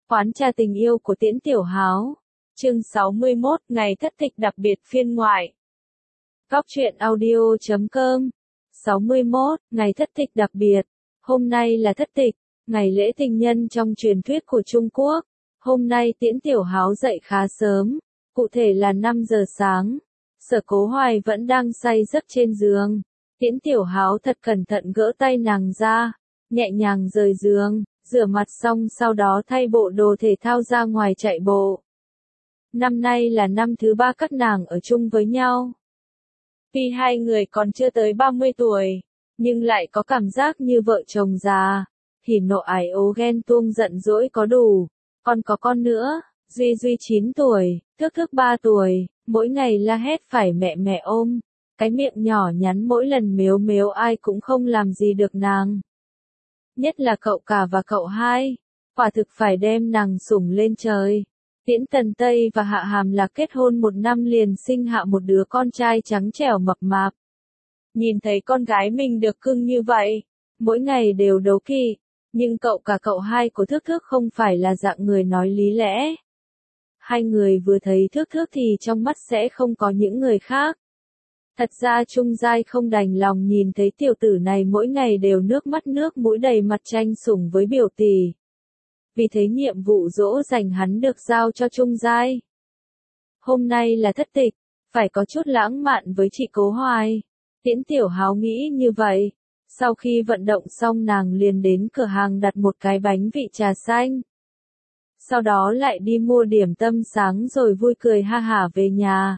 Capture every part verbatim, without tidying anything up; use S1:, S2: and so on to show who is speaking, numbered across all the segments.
S1: Quán trà tình yêu của Tiễn Tiểu Háo. Chương sáu mươi mốt, ngày thất tịch đặc biệt phiên ngoại. Góc truyện audio chấm com. sáu mươi mốt, ngày thất tịch đặc biệt. Hôm nay là thất tịch, ngày lễ tình nhân trong truyền thuyết của Trung Quốc. Hôm nay Tiễn Tiểu Háo dậy khá sớm, cụ thể là năm giờ sáng. Sở Cố Hoài vẫn đang say giấc trên giường. Tiễn Tiểu Háo thật cẩn thận gỡ tay nàng ra, nhẹ nhàng rời giường, rửa mặt xong sau đó thay bộ đồ thể thao ra ngoài chạy bộ. Năm nay là năm thứ ba các nàng ở chung với nhau. Tuy hai người còn chưa tới ba mươi tuổi, nhưng lại có cảm giác như vợ chồng già. Hỉ nộ ái ố ghen tuông giận dỗi có đủ. Còn có con nữa, Duy Duy chín tuổi, Thước Thước ba tuổi, mỗi ngày la hét phải mẹ mẹ ôm. Cái miệng nhỏ nhắn mỗi lần mếu mếu ai cũng không làm gì được nàng. Nhất là cậu cả và cậu hai, quả thực phải đem nàng sủng lên trời. Tiễn Tần Tây và Hạ Hàm là kết hôn một năm liền sinh hạ một đứa con trai trắng trẻo mập mạp. Nhìn thấy con gái mình được cưng như vậy, mỗi ngày đều đố kỵ, nhưng cậu cả cậu hai của Thước Thước không phải là dạng người nói lý lẽ. Hai người vừa thấy Thước Thước thì trong mắt sẽ không có những người khác. Thật ra Trung Giai không đành lòng nhìn thấy tiểu tử này mỗi ngày đều nước mắt nước mũi đầy mặt tranh sủng với biểu tỷ. Vì thế nhiệm vụ dỗ dành hắn được giao cho Trung Giai. Hôm nay là thất tịch, phải có chút lãng mạn với chị Cố Hoài. Tiễn Tiểu Háo nghĩ như vậy. Sau khi vận động xong nàng liền đến cửa hàng đặt một cái bánh vị trà xanh. Sau đó lại đi mua điểm tâm sáng rồi vui cười ha hả về nhà.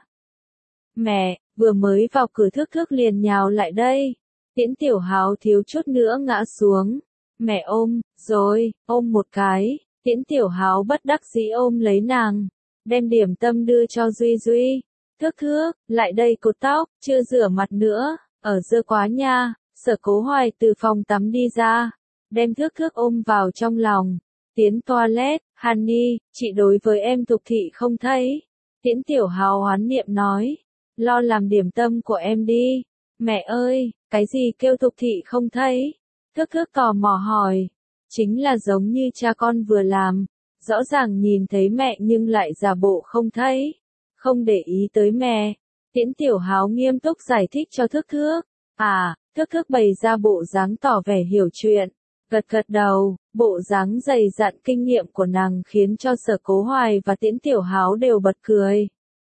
S1: Mẹ, vừa mới vào cửa Thước Thước liền nhào lại đây. Tiễn Tiểu Háo thiếu chút nữa ngã xuống. Mẹ ôm, rồi, ôm một cái. Tiễn Tiểu Háo bất đắc dĩ ôm lấy nàng, đem điểm tâm đưa cho Duy Duy. Thước Thước, lại đây cột tóc, chưa rửa mặt nữa, ở dơ quá nha. Sở Cố Hoài từ phòng tắm đi ra, đem Thước Thước ôm vào trong lòng. Tiến toilet, Honey, chị đối với em tục thị không thấy. Tiễn Tiểu Háo hoán niệm nói, lo làm điểm tâm của em đi. Mẹ ơi, cái gì kêu tục thị không thấy? Thước Thước tò mò hỏi. Chính là giống như cha con vừa làm, rõ ràng nhìn thấy mẹ nhưng lại giả bộ không thấy, không để ý tới mẹ. Tiễn Tiểu Háo nghiêm túc giải thích cho Thước Thước. À, Thước Thước bày ra bộ dáng tỏ vẻ hiểu chuyện, gật gật đầu. Bộ dáng dày dặn kinh nghiệm của nàng khiến cho Sở Cố Hoài và Tiễn Tiểu Háo đều bật cười.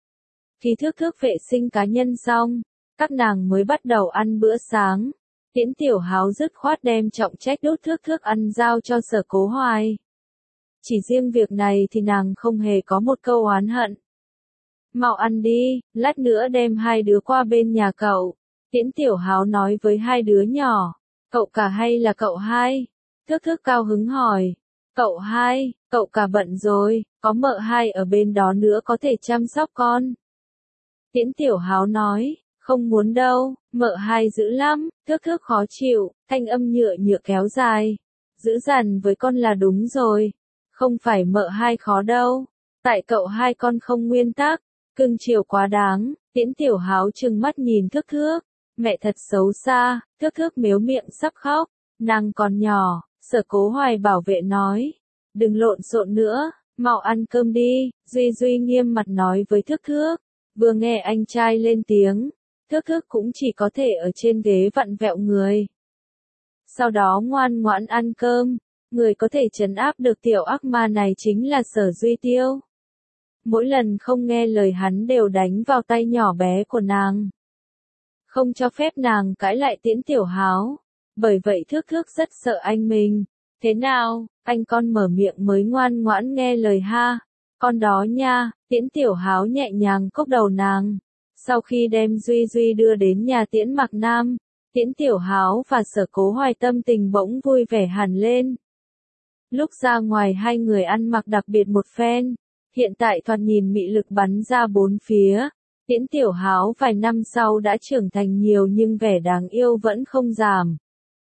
S1: Khi Thước Thước vệ sinh cá nhân xong, các nàng mới bắt đầu ăn bữa sáng. Tiễn Tiểu Háo dứt khoát đem trọng trách đút Thước Thước ăn giao cho Sở Cố Hoài. Chỉ riêng việc này thì nàng không hề có một câu oán hận. Mau ăn đi, lát nữa đem hai đứa qua bên nhà cậu. Tiễn Tiểu Háo nói với hai đứa nhỏ. Cậu cả hay là cậu hai? Thước Thước cao hứng hỏi. Cậu hai, cậu cả bận rồi, có mợ hai ở bên đó nữa có thể chăm sóc con. Tiễn Tiểu Háo nói. Không muốn đâu, mợ hai dữ lắm. Thước Thước khó chịu, thanh âm nhựa nhựa kéo dài. Dữ dằn với con là đúng rồi. Không phải mợ hai khó đâu. Tại cậu hai con không nguyên tắc, cưng chiều quá đáng. Tiễn Tiểu Háo trừng mắt nhìn Thước Thước. Mẹ thật xấu xa. Thước Thước mếu miệng sắp khóc. Nàng còn nhỏ. Sở Cố Hoài bảo vệ nói. Đừng lộn xộn nữa, mau ăn cơm đi. Duy Duy nghiêm mặt nói với Thước Thước. Vừa nghe anh trai lên tiếng, Thước Thước cũng chỉ có thể ở trên ghế vặn vẹo người. Sau đó ngoan ngoãn ăn cơm. Người có thể trấn áp được tiểu ác ma này chính là Sở Duy Tiêu. Mỗi lần không nghe lời hắn đều đánh vào tay nhỏ bé của nàng, không cho phép nàng cãi lại Tiễn Tiểu Háo. Bởi vậy Thước Thước rất sợ anh mình. Thế nào, anh con mở miệng mới ngoan ngoãn nghe lời ha? Con đó nha. Tiễn Tiểu Háo nhẹ nhàng cốc đầu nàng. Sau khi đem Duy Duy đưa đến nhà Tiễn Mạc Nam, Tiễn Tiểu Háo và Sở Cố Hoài tâm tình bỗng vui vẻ hẳn lên. Lúc ra ngoài hai người ăn mặc đặc biệt một phen, hiện tại thoạt nhìn mị lực bắn ra bốn phía. Tiễn Tiểu Háo vài năm sau đã trưởng thành nhiều nhưng vẻ đáng yêu vẫn không giảm.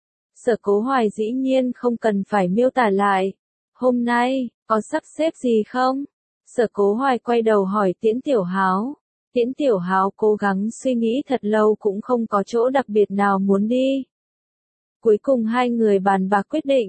S1: Sở Cố Hoài dĩ nhiên không cần phải miêu tả lại. Hôm nay, có sắp xếp gì không? Sở Cố Hoài quay đầu hỏi Tiễn Tiểu Háo. Tiễn Tiểu Háo cố gắng suy nghĩ thật lâu cũng không có chỗ đặc biệt nào muốn đi. Cuối cùng hai người bàn bạc quyết định,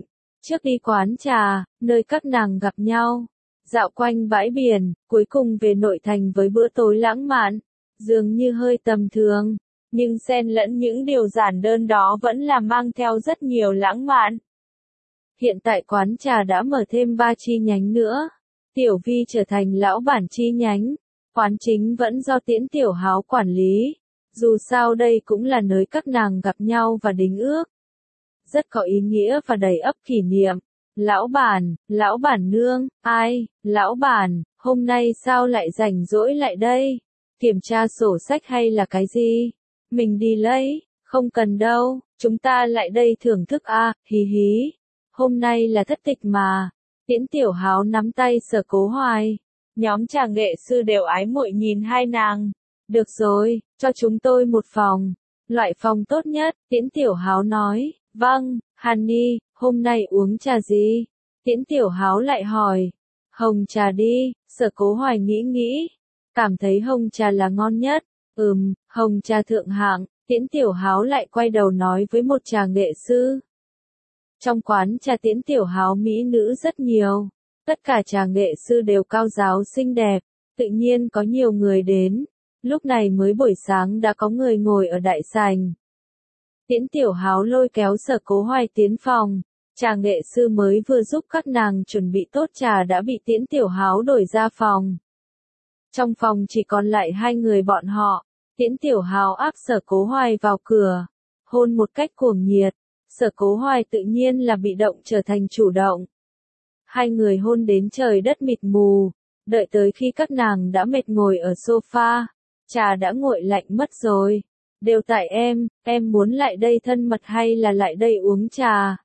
S1: Trước đi quán trà, nơi các nàng gặp nhau, dạo quanh bãi biển, cuối cùng về nội thành với bữa tối lãng mạn, dường như hơi tầm thường, nhưng xen lẫn những điều giản đơn đó vẫn là mang theo rất nhiều lãng mạn. Hiện tại quán trà đã mở thêm ba chi nhánh nữa. Tiểu Vi trở thành lão bản chi nhánh, quán chính vẫn do Tiễn Tiểu Háo quản lý. Dù sao đây cũng là nơi các nàng gặp nhau và đính ước. Rất có ý nghĩa và đầy ắp kỷ niệm. Lão bản, lão bản nương, ai, lão bản, hôm nay sao lại rảnh rỗi lại đây? Kiểm tra sổ sách hay là cái gì? Mình đi lấy, không cần đâu, chúng ta lại đây thưởng thức a, à, hí hí. Hôm nay là thất tịch mà. Tiễn Tiểu Háo nắm tay Sở Cố Hoài. Nhóm trà nghệ sư đều ái muội nhìn hai nàng. Được rồi, cho chúng tôi một phòng. Loại phòng tốt nhất, Tiễn Tiểu Háo nói. Vâng, Honey, hôm nay uống trà gì? Tiễn Tiểu Háo lại hỏi. Hồng trà đi, Sở Cố Hoài nghĩ nghĩ. Cảm thấy hồng trà là ngon nhất. Ừm, hồng trà thượng hạng. Tiễn Tiểu Háo lại quay đầu nói với một trà nghệ sư. Trong quán trà Tiễn Tiểu Háo mỹ nữ rất nhiều. Tất cả trà nghệ sư đều cao giáo xinh đẹp. Tự nhiên có nhiều người đến. Lúc này mới buổi sáng đã có người ngồi ở đại sảnh. Tiễn Tiểu Háo lôi kéo Sở Cố Hoài tiến phòng. Trà nghệ sư mới vừa giúp các nàng chuẩn bị tốt trà đã bị Tiễn Tiểu Háo đổi ra phòng. Trong phòng chỉ còn lại hai người bọn họ. Tiễn Tiểu Háo áp Sở Cố Hoài vào cửa. Hôn một cách cuồng nhiệt. Sở Cố Hoài tự nhiên là bị động trở thành chủ động. Hai người hôn đến trời đất mịt mù. Đợi tới khi các nàng đã mệt ngồi ở sofa. Trà đã nguội lạnh mất rồi. Đều tại em, em muốn lại đây thân mật hay là lại đây uống trà?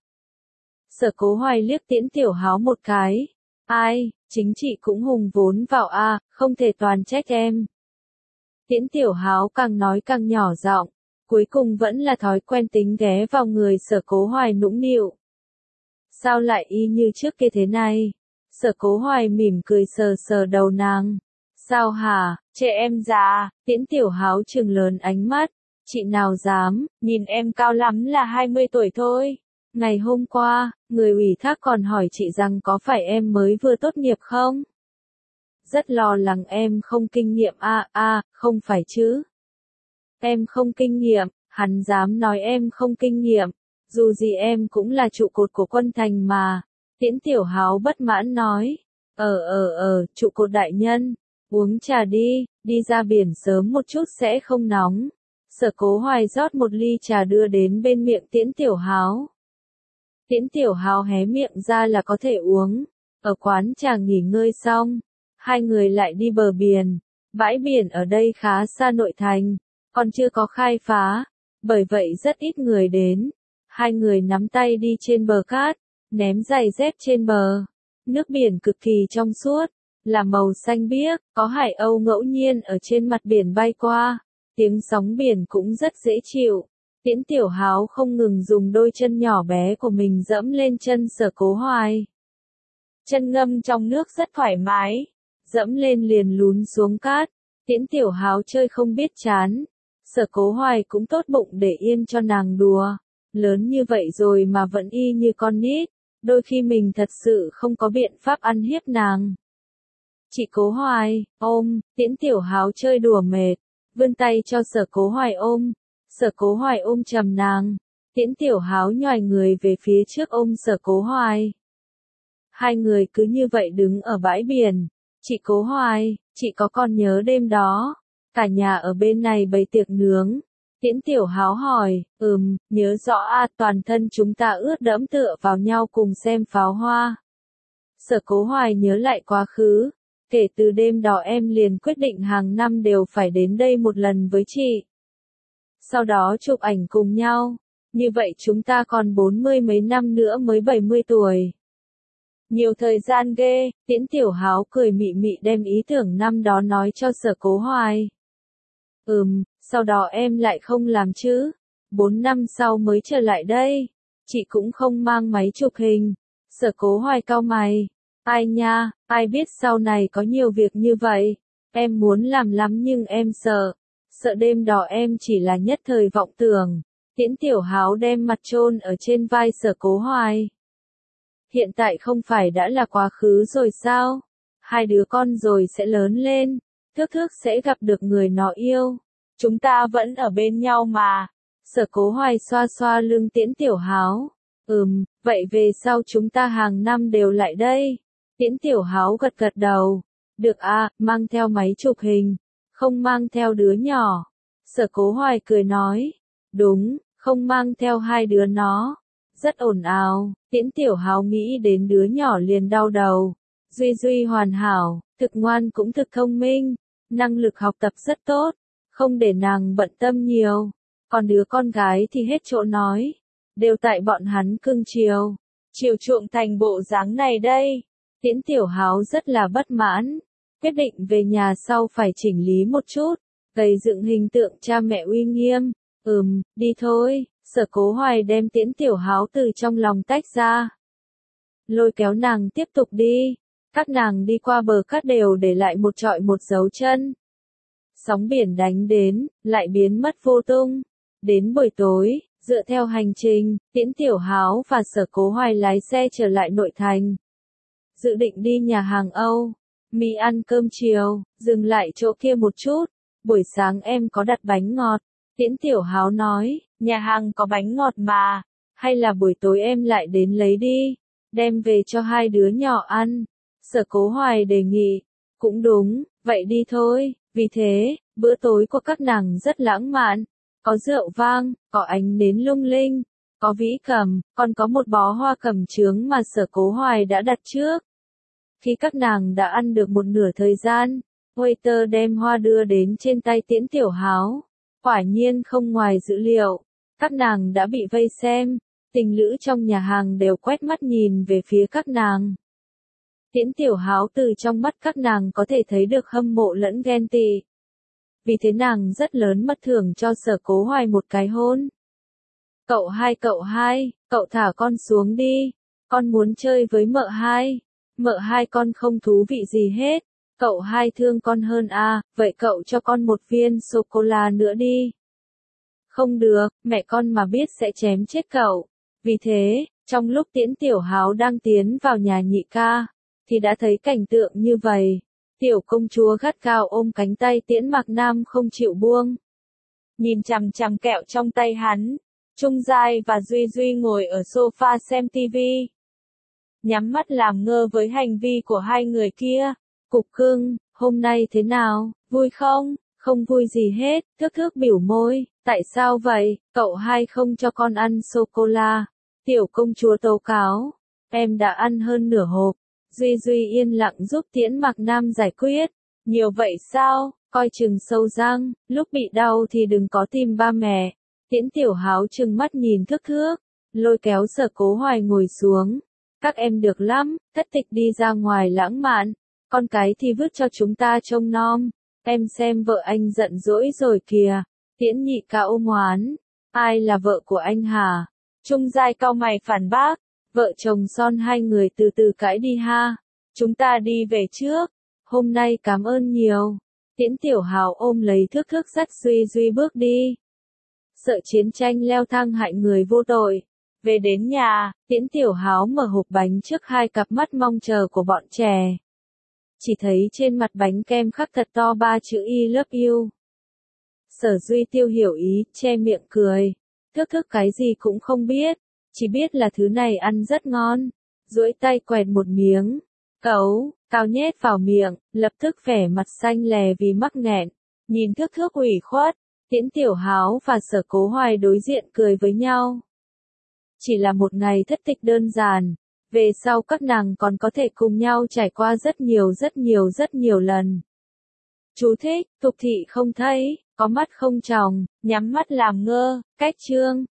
S1: Sở Cố Hoài liếc Tiễn Tiểu Háo một cái. Ai, chính chị cũng hùng vốn vào a, à, không thể toàn trách em. Tiễn Tiểu Háo càng nói càng nhỏ giọng, cuối cùng vẫn là thói quen tính ghé vào người Sở Cố Hoài nũng nịu. Sao lại y như trước kia thế này? Sở Cố Hoài mỉm cười sờ sờ đầu nàng. Sao hả, trẻ em già? Tiễn Tiểu Háo trừng lớn ánh mắt. Chị nào dám, nhìn em cao lắm là hai mươi tuổi thôi. Ngày hôm qua, người ủy thác còn hỏi chị rằng có phải em mới vừa tốt nghiệp không? Rất lo lắng em không kinh nghiệm a à, a, à, không phải chứ? Em không kinh nghiệm, hắn dám nói em không kinh nghiệm. Dù gì em cũng là trụ cột của quân thành mà. Tiễn Tiểu Háo bất mãn nói. Ờ ờ ờ, trụ cột đại nhân. Uống trà đi, đi ra biển sớm một chút sẽ không nóng. Sở Cố Hoài rót một ly trà đưa đến bên miệng Tiễn Tiểu Háo. Tiễn Tiểu Háo hé miệng ra là có thể uống. Ở quán trà nghỉ ngơi xong, hai người lại đi bờ biển. Bãi biển ở đây khá xa nội thành, còn chưa có khai phá, bởi vậy rất ít người đến. Hai người nắm tay đi trên bờ cát, ném giày dép trên bờ. Nước biển cực kỳ trong suốt, là màu xanh biếc, có hải âu ngẫu nhiên ở trên mặt biển bay qua. Tiếng sóng biển cũng rất dễ chịu. Tiễn Tiểu Háo không ngừng dùng đôi chân nhỏ bé của mình dẫm lên chân Sở Cố Hoài. Chân ngâm trong nước rất thoải mái, dẫm lên liền lún xuống cát. Tiễn Tiểu Háo chơi không biết chán. Sở Cố Hoài cũng tốt bụng để yên cho nàng đùa. Lớn như vậy rồi mà vẫn y như con nít. Đôi khi mình thật sự không có biện pháp ăn hiếp nàng. Chị Cố Hoài, ôm, Tiễn Tiểu Háo chơi đùa mệt. Vươn tay cho Sở Cố Hoài ôm. Sở Cố Hoài ôm chầm nàng. Tiễn Tiểu Háo nhoài người về phía trước ôm Sở Cố Hoài. Hai người cứ như vậy đứng ở bãi biển. Chị Cố Hoài, chị có còn nhớ đêm đó? Cả nhà ở bên này bày tiệc nướng. Tiễn Tiểu Háo hỏi, ừm, nhớ rõ a, à, toàn thân chúng ta ướt đẫm tựa vào nhau cùng xem pháo hoa. Sở Cố Hoài nhớ lại quá khứ. Kể từ đêm đó em liền quyết định hàng năm đều phải đến đây một lần với chị. Sau đó chụp ảnh cùng nhau. Như vậy chúng ta còn bốn mươi mấy năm nữa mới bảy mươi tuổi. Nhiều thời gian ghê, Tiễn Tiểu Háo cười mị mị đem ý tưởng năm đó nói cho Sở Cố Hoài. Ừm, sau đó em lại không làm chứ. Bốn năm sau mới trở lại đây. Chị cũng không mang máy chụp hình. Sở Cố Hoài cau mày. Ai nha, ai biết sau này có nhiều việc như vậy. Em muốn làm lắm nhưng em sợ. Sợ đêm đó em chỉ là nhất thời vọng tưởng. Tiễn Tiểu Háo đem mặt chôn ở trên vai Sở Cố Hoài. hiện tại không phải đã là quá khứ rồi sao? Hai đứa con rồi sẽ lớn lên, Thước Thước sẽ gặp được người nó yêu. Chúng ta vẫn ở bên nhau mà. Sở Cố Hoài xoa xoa lưng Tiễn Tiểu Háo. Ừm, vậy về sau chúng ta hàng năm đều lại đây. Tiễn Tiểu Háo gật gật đầu. Được à, mang theo máy chụp hình, không mang theo đứa nhỏ. Sở Cố Hoài cười nói. Đúng, không mang theo hai đứa nó. Rất ồn ào, Tiễn Tiểu Háo nghĩ đến đứa nhỏ liền đau đầu. Duy Duy hoàn hảo, thực ngoan cũng thực thông minh, năng lực học tập rất tốt, không để nàng bận tâm nhiều. Còn đứa con gái thì hết chỗ nói, đều tại bọn hắn cưng chiều, chiều chuộng thành bộ dáng này đây. Tiễn Tiểu Háo rất là bất mãn, quyết định về nhà sau phải chỉnh lý một chút, gây dựng hình tượng cha mẹ uy nghiêm. Ừm, đi thôi. Sở Cố Hoài đem Tiễn Tiểu Háo từ trong lòng tách ra, lôi kéo nàng tiếp tục đi. Các nàng đi qua bờ cát đều để lại một trọi một dấu chân. Sóng biển đánh đến, lại biến mất vô tung. Đến buổi tối, dựa theo hành trình, Tiễn Tiểu Háo và Sở Cố Hoài lái xe trở lại nội thành. Dự định đi nhà hàng Âu Mỹ ăn cơm chiều, dừng lại chỗ kia một chút. Buổi sáng em có đặt bánh ngọt. Tiễn Tiểu Háo nói, nhà hàng có bánh ngọt mà, hay là buổi tối em lại đến lấy đi, đem về cho hai đứa nhỏ ăn. Sở Cố Hoài đề nghị, cũng đúng, vậy đi thôi. Vì thế, bữa tối của các nàng rất lãng mạn, có rượu vang, có ánh nến lung linh, có vĩ cầm, còn có một bó hoa cẩm chướng mà Sở Cố Hoài đã đặt trước. Khi các nàng đã ăn được một nửa thời gian, waiter đem hoa đưa đến trên tay Tiễn Tiểu Háo. Quả nhiên không ngoài dữ liệu, các nàng đã bị vây xem, tình lữ trong nhà hàng đều quét mắt nhìn về phía các nàng. Tiễn Tiểu Háo từ trong mắt các nàng có thể thấy được hâm mộ lẫn ghen tị. Vì thế nàng rất lớn mật thưởng cho Sở Cố Hoài một cái hôn. Cậu hai cậu hai, cậu thả con xuống đi, con muốn chơi với mợ hai. Mợ hai con không thú vị gì hết. Cậu hai thương con hơn à, vậy cậu cho con một viên sô-cô-la nữa đi. Không được, mẹ con mà biết sẽ chém chết cậu. Vì thế, trong lúc Tiễn Tiểu Háo đang tiến vào nhà nhị ca, thì đã thấy cảnh tượng như vậy. Tiểu công chúa gắt gao ôm cánh tay Tiễn Mạc Nam không chịu buông. Nhìn chằm chằm kẹo trong tay hắn, Trung Giai và Duy Duy ngồi ở sofa xem tivi. Nhắm mắt làm ngơ với hành vi của hai người kia. Cục cưng, hôm nay thế nào, vui không? Không vui gì hết, Thước Thước biểu môi, tại sao vậy, cậu hai không cho con ăn sô-cô-la. Tiểu công chúa tố cáo, em đã ăn hơn nửa hộp. Duy Duy yên lặng giúp Tiễn Mạc Nam giải quyết. Nhiều vậy sao, coi chừng sâu răng, lúc bị đau thì đừng có tìm ba mẹ. Tiễn Tiểu Háo trừng mắt nhìn Thước Thước, lôi kéo Sở Cố Hoài ngồi xuống. Các em được lắm, Thất Tịch đi ra ngoài lãng mạn. Con cái thì vứt cho chúng ta trông nom. Em xem vợ anh giận dỗi rồi kìa. Tiễn nhị ca ôm oán. Ai là vợ của anh hả? Trung Giai cau mày phản bác. Vợ chồng son hai người từ từ cãi đi ha. Chúng ta đi về trước. Hôm nay cảm ơn nhiều. Tiễn Tiểu Hào ôm lấy Thước Thước dắt Duy Duy bước đi. Sợ chiến tranh leo thang hại người vô tội. Về đến nhà, Tiễn Tiểu Háo mở hộp bánh trước hai cặp mắt mong chờ của bọn trẻ. Chỉ thấy trên mặt bánh kem khắc thật to ba chữ I love you. Sở Duy Tiêu hiểu ý, che miệng cười. Thước Thước cái gì cũng không biết, chỉ biết là thứ này ăn rất ngon. Duỗi tay quẹt một miếng, cấu, cao nhét vào miệng, lập tức vẻ mặt xanh lè vì mắc nghẹn. Nhìn Thước Thước ủy khuất, Tiễn Tiểu Háo và Sở Cố Hoài đối diện cười với nhau. Chỉ là một ngày thất tịch đơn giản, về sau các nàng còn có thể cùng nhau trải qua rất nhiều rất nhiều rất nhiều lần. Chú thích, tục thị không thấy, có mắt không tròng, nhắm mắt làm ngơ, cách chương.